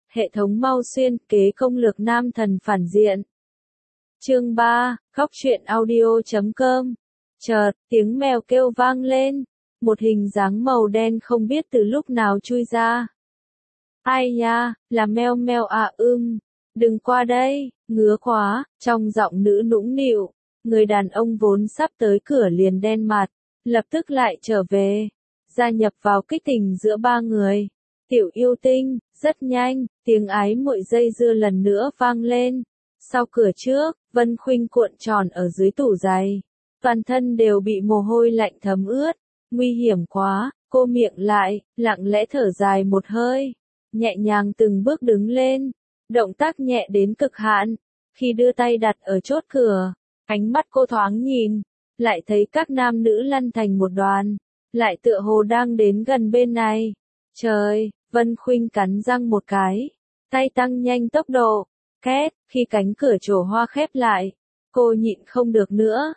Hệ thống mau xuyên kế công lược nam thần phản diện. Chương 3, Góc truyện audio.com. Chợt, tiếng mèo kêu vang lên. Một hình dáng màu đen không biết từ lúc nào chui ra. Ai nha, là meo meo à đừng qua đây, ngứa quá, trong giọng nữ nũng nịu. Người đàn ông vốn sắp tới cửa liền đen mặt, lập tức lại trở về, gia nhập vào kích tình giữa ba người. Tiểu yêu tinh, rất nhanh, tiếng ái muội dây dưa lần nữa vang lên. Sau cửa trước, Vân Khuynh cuộn tròn ở dưới tủ giày. Toàn thân đều bị mồ hôi lạnh thấm ướt. Nguy hiểm quá, cô miệng lại, lặng lẽ thở dài một hơi. Nhẹ nhàng từng bước đứng lên. Động tác nhẹ đến cực hạn. Khi đưa tay đặt ở chốt cửa, ánh mắt cô thoáng nhìn, lại thấy các nam nữ lăn thành một đoàn. Lại tựa hồ đang đến gần bên này. Trời, Vân Khuynh cắn răng một cái. Tay tăng nhanh tốc độ. Két, khi cánh cửa trổ hoa khép lại, cô nhịn không được nữa.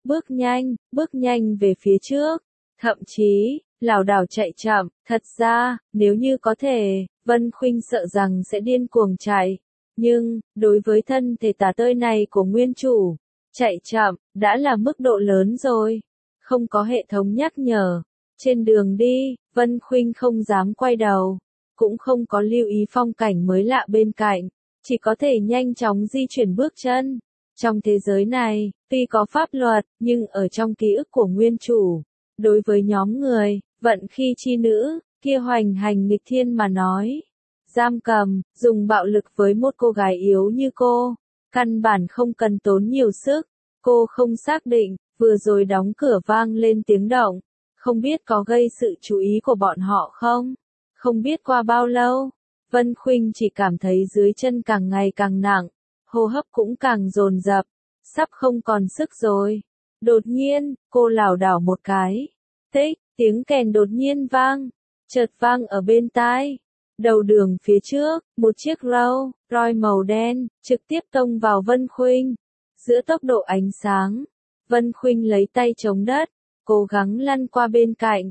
Bước nhanh về phía trước. Thậm chí, lảo đảo chạy chậm. Thật ra, nếu như có thể, Vân Khuynh sợ rằng sẽ điên cuồng chạy. Nhưng, đối với thân thể tả tơi này của nguyên chủ, chạy chậm, đã là mức độ lớn rồi. Không có hệ thống nhắc nhở. Trên đường đi, Vân Khuynh không dám quay đầu. Cũng không có lưu ý phong cảnh mới lạ bên cạnh. Chỉ có thể nhanh chóng di chuyển bước chân. Trong thế giới này, tuy có pháp luật, nhưng ở trong ký ức của nguyên chủ, đối với nhóm người, vận khi chi nữ, kia hoành hành nghịch thiên mà nói. Giam cầm, dùng bạo lực với một cô gái yếu như cô, căn bản không cần tốn nhiều sức. Cô không xác định, vừa rồi đóng cửa vang lên tiếng động, không biết có gây sự chú ý của bọn họ không? Không biết qua bao lâu, Vân Khuynh chỉ cảm thấy dưới chân càng ngày càng nặng, hô hấp cũng càng dồn dập, sắp không còn sức rồi. Đột nhiên, cô lảo đảo một cái. Tích, tiếng kèn đột nhiên vang, chợt vang ở bên tai. Đầu đường phía trước, một chiếc Rolls Royce màu đen, trực tiếp tông vào Vân Khuynh. Giữa tốc độ ánh sáng, Vân Khuynh lấy tay chống đất, cố gắng lăn qua bên cạnh.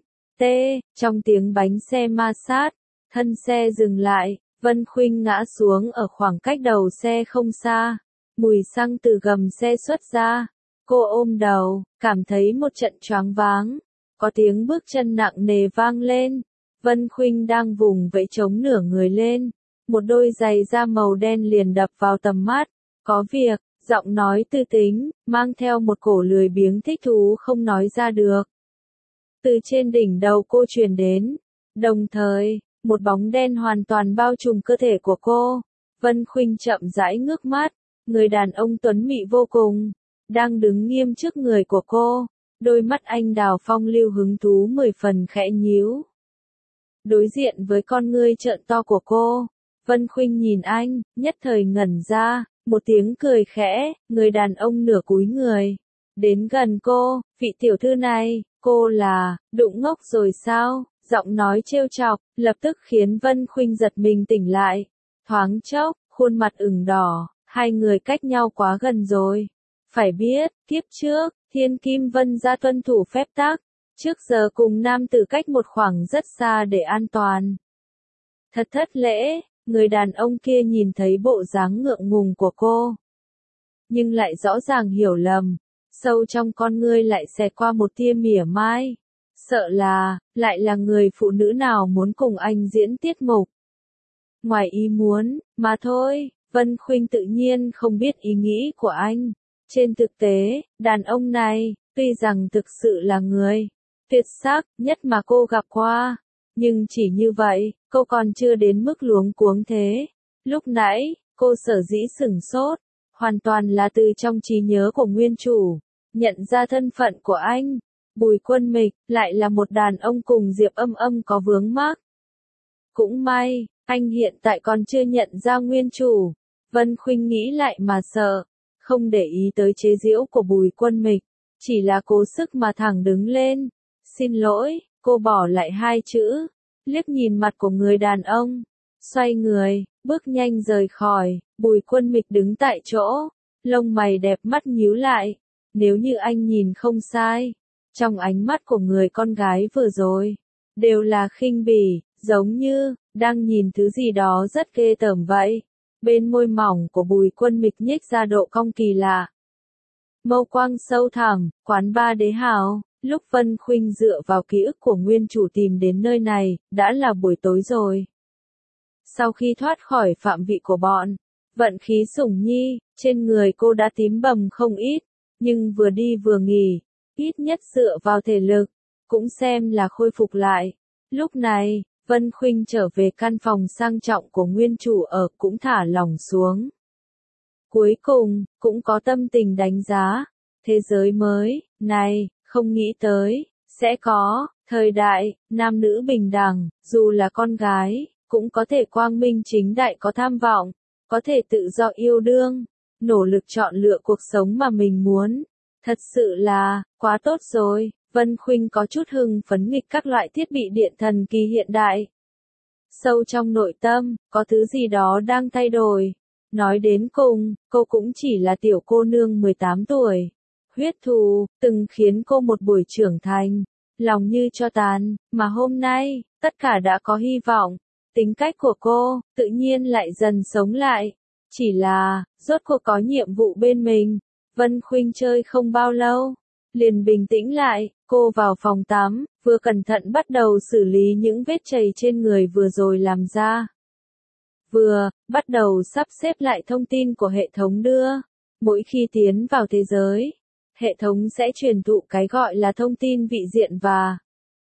Trong tiếng bánh xe ma sát, thân xe dừng lại, Vân Khuynh ngã xuống ở khoảng cách đầu xe không xa. Mùi xăng từ gầm xe xuất ra. Cô ôm đầu, cảm thấy một trận choáng váng. Có tiếng bước chân nặng nề vang lên. Vân Khuynh đang vùng vẫy chống nửa người lên. Một đôi giày da màu đen liền đập vào tầm mắt. Có việc, giọng nói tư tính, mang theo một cổ lười biếng thích thú không nói ra được. Từ trên đỉnh đầu cô truyền đến. Đồng thời, một bóng đen hoàn toàn bao trùm cơ thể của cô. Vân Khuynh chậm rãi ngước mắt. Người đàn ông tuấn mỹ vô cùng, đang đứng nghiêm trước người của cô. Đôi mắt anh đào phong lưu hứng thú 10 phần khẽ nhíu. Đối diện với con ngươi trợn to của cô, Vân Khuynh nhìn anh, nhất thời ngẩn ra, một tiếng cười khẽ, người đàn ông nửa cúi người. Đến gần cô, vị tiểu thư này, cô là, đụng ngốc rồi sao? Giọng nói trêu chọc, lập tức khiến Vân Khuynh giật mình tỉnh lại. Thoáng chốc, khuôn mặt ửng đỏ, hai người cách nhau quá gần rồi. Phải biết, kiếp trước, Thiên Kim Vân gia tuân thủ phép tắc, trước giờ cùng nam tử cách một khoảng rất xa để an toàn. Thật thất lễ, người đàn ông kia nhìn thấy bộ dáng ngượng ngùng của cô. Nhưng lại rõ ràng hiểu lầm, sâu trong con ngươi lại xẹt qua một tia mỉa mai. Sợ là, lại là người phụ nữ nào muốn cùng anh diễn tiết mục. Ngoài ý muốn, mà thôi, Vân Khuynh tự nhiên không biết ý nghĩ của anh. Trên thực tế, đàn ông này, tuy rằng thực sự là người tuyệt sắc nhất mà cô gặp qua, nhưng chỉ như vậy, cô còn chưa đến mức luống cuống thế. Lúc nãy, cô sở dĩ sửng sốt, hoàn toàn là từ trong trí nhớ của nguyên chủ, nhận ra thân phận của anh. Bùi Quân Mịch, lại là một đàn ông cùng Diệp Âm Âm có vướng mắc. Cũng may, anh hiện tại còn chưa nhận ra nguyên chủ. Vân Khuynh nghĩ lại mà sợ, không để ý tới chế giễu của Bùi Quân Mịch, chỉ là cố sức mà thẳng đứng lên. Xin lỗi, cô bỏ lại hai chữ, liếc nhìn mặt của người đàn ông, xoay người, bước nhanh rời khỏi. Bùi Quân Mịch đứng tại chỗ, lông mày đẹp mắt nhíu lại. Nếu như anh nhìn không sai, trong ánh mắt của người con gái vừa rồi, đều là khinh bỉ, giống như đang nhìn thứ gì đó rất ghê tởm vậy. Bên môi mỏng của Bùi Quân Mịch nhếch ra độ cong kỳ lạ. Mâu quang sâu thẳm, quán ba đế hào. Lúc Vân Khuynh dựa vào ký ức của nguyên chủ tìm đến nơi này, đã là buổi tối rồi. Sau khi thoát khỏi phạm vị của bọn vận khí Sủng Nhi, trên người cô đã tím bầm không ít, nhưng vừa đi vừa nghỉ, ít nhất dựa vào thể lực, cũng xem là khôi phục lại. Lúc này, Vân Khuynh trở về căn phòng sang trọng của nguyên chủ ở cũng thả lỏng xuống. Cuối cùng, cũng có tâm tình đánh giá, thế giới mới, này, không nghĩ tới, sẽ có, thời đại, nam nữ bình đẳng, dù là con gái, cũng có thể quang minh chính đại có tham vọng, có thể tự do yêu đương, nỗ lực chọn lựa cuộc sống mà mình muốn. Thật sự là, quá tốt rồi, Vân Khuynh có chút hưng phấn nghịch các loại thiết bị điện thần kỳ hiện đại. Sâu trong nội tâm, có thứ gì đó đang thay đổi. Nói đến cùng, cô cũng chỉ là tiểu cô nương 18 tuổi. Huyết thù, từng khiến cô một buổi trưởng thành, lòng như tro tàn, mà hôm nay, tất cả đã có hy vọng. Tính cách của cô, tự nhiên lại dần sống lại. Chỉ là, rốt cuộc có nhiệm vụ bên mình. Vân Khuynh chơi không bao lâu, liền bình tĩnh lại, cô vào phòng tắm, vừa cẩn thận bắt đầu xử lý những vết chảy trên người vừa rồi làm ra. Vừa, bắt đầu sắp xếp lại thông tin của hệ thống đưa. Mỗi khi tiến vào thế giới, hệ thống sẽ truyền thụ cái gọi là thông tin vị diện và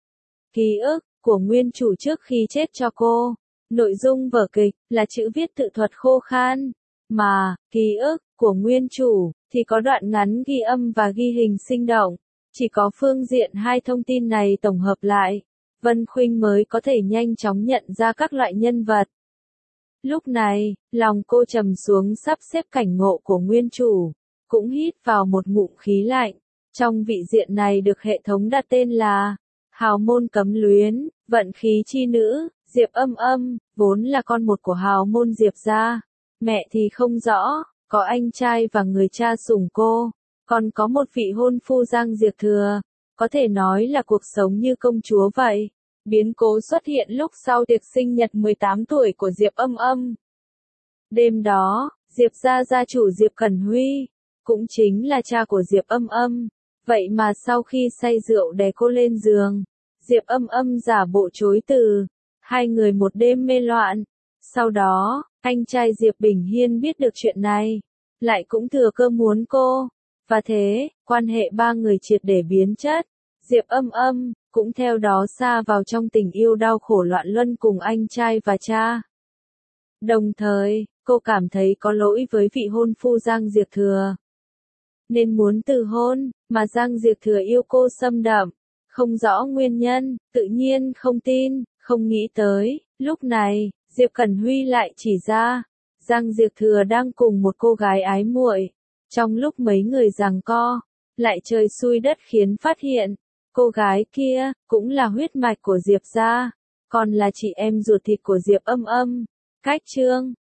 ký ức của nguyên chủ trước khi chết cho cô. Nội dung vở kịch là chữ viết tự thuật khô khan, mà ký ức của nguyên chủ thì có đoạn ngắn ghi âm và ghi hình sinh động. Chỉ có phương diện hai thông tin này tổng hợp lại, Vân Khuynh mới có thể nhanh chóng nhận ra các loại nhân vật. Lúc này, lòng cô trầm xuống sắp xếp cảnh ngộ của nguyên chủ, cũng hít vào một ngụm khí lạnh. Trong vị diện này được hệ thống đặt tên là Hào môn cấm luyến, vận khí chi nữ, Diệp Âm Âm, vốn là con một của hào môn Diệp gia. Mẹ thì không rõ, có anh trai và người cha sủng cô, còn có một vị hôn phu Giang Diệp Thừa, có thể nói là cuộc sống như công chúa vậy. Biến cố xuất hiện lúc sau tiệc sinh nhật 18 tuổi của Diệp Âm Âm. Đêm đó, Diệp gia gia chủ Diệp Cẩn Huy, cũng chính là cha của Diệp Âm Âm, vậy mà sau khi say rượu đè cô lên giường, Diệp Âm Âm giả bộ chối từ, hai người một đêm mê loạn. Sau đó, anh trai Diệp Bình Hiên biết được chuyện này, lại cũng thừa cơ muốn cô, và thế, quan hệ ba người triệt để biến chất. Diệp Âm Âm cũng theo đó sa vào trong tình yêu đau khổ loạn luân cùng anh trai và cha. Đồng thời, cô cảm thấy có lỗi với vị hôn phu Giang Diệp Thừa, nên muốn từ hôn, mà Giang Diệp Thừa yêu cô xâm đậm, không rõ nguyên nhân, tự nhiên không tin, không nghĩ tới. Lúc này, Diệp Cẩn Huy lại chỉ ra, Giang Diệp Thừa đang cùng một cô gái ái muội. Trong lúc mấy người giằng co, lại trời xui đất khiến phát hiện, cô gái kia cũng là huyết mạch của Diệp gia, còn là chị em ruột thịt của Diệp Âm Âm. Cách chương